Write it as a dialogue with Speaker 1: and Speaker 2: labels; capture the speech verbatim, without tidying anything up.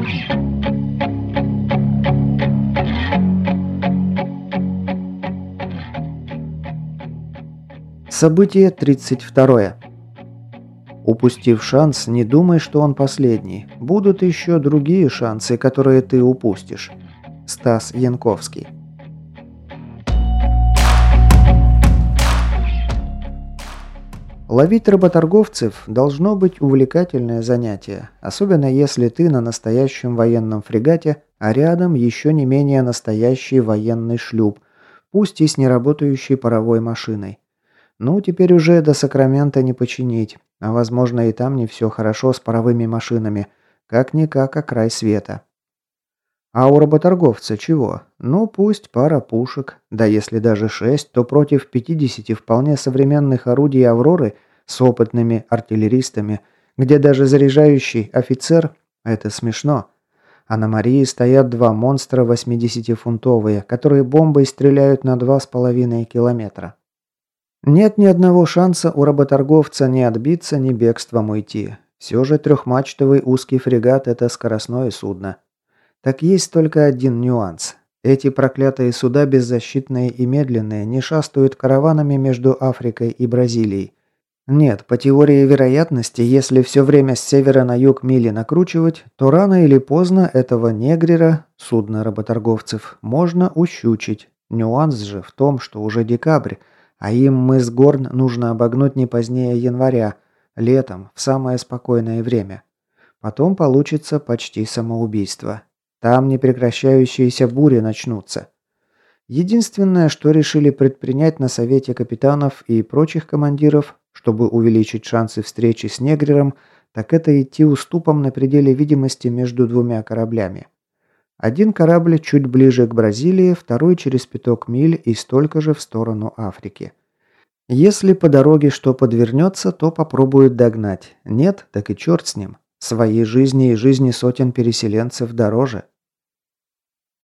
Speaker 1: Событие тридцать второе. Упустив шанс, не думай, что он последний. Будут еще другие шансы, которые ты упустишь. Стас Янковский. Ловить работорговцев должно быть увлекательное занятие, особенно если ты на настоящем военном фрегате, а рядом еще не менее настоящий военный шлюп, пусть и с неработающей паровой машиной. Ну, теперь уже до Сакрамента не починить, а возможно и там не все хорошо с паровыми машинами, как-никак, а край света. А у работорговца чего? Ну, пусть пара пушек, да если даже шесть, то против пятидесяти вполне современных орудий «Авроры» с опытными артиллеристами, где даже заряжающий офицер – это смешно. А на Марии стоят два монстра восьмидесятифунтовые, которые бомбой стреляют на два с половиной километра. Нет ни одного шанса у работорговца ни отбиться, ни бегством уйти. Все же трехмачтовый узкий фрегат – это скоростное судно. Так есть только один нюанс. Эти проклятые суда беззащитные и медленные не шастают караванами между Африкой и Бразилией. Нет, по теории вероятности, если все время с севера на юг мили накручивать, то рано или поздно этого негрера, судна работорговцев, можно ущучить. Нюанс же в том, что уже декабрь, а им мыс Горн нужно обогнуть не позднее января, летом, в самое спокойное время. Потом получится почти самоубийство. Там непрекращающиеся бури начнутся. Единственное, что решили предпринять на совете капитанов и прочих командиров, чтобы увеличить шансы встречи с негрером, так это идти уступом на пределе видимости между двумя кораблями. Один корабль чуть ближе к Бразилии, второй через пяток миль и столько же в сторону Африки. Если по дороге что подвернется, то попробуют догнать. Нет, так и черт с ним. Своей жизни и жизни сотен переселенцев дороже.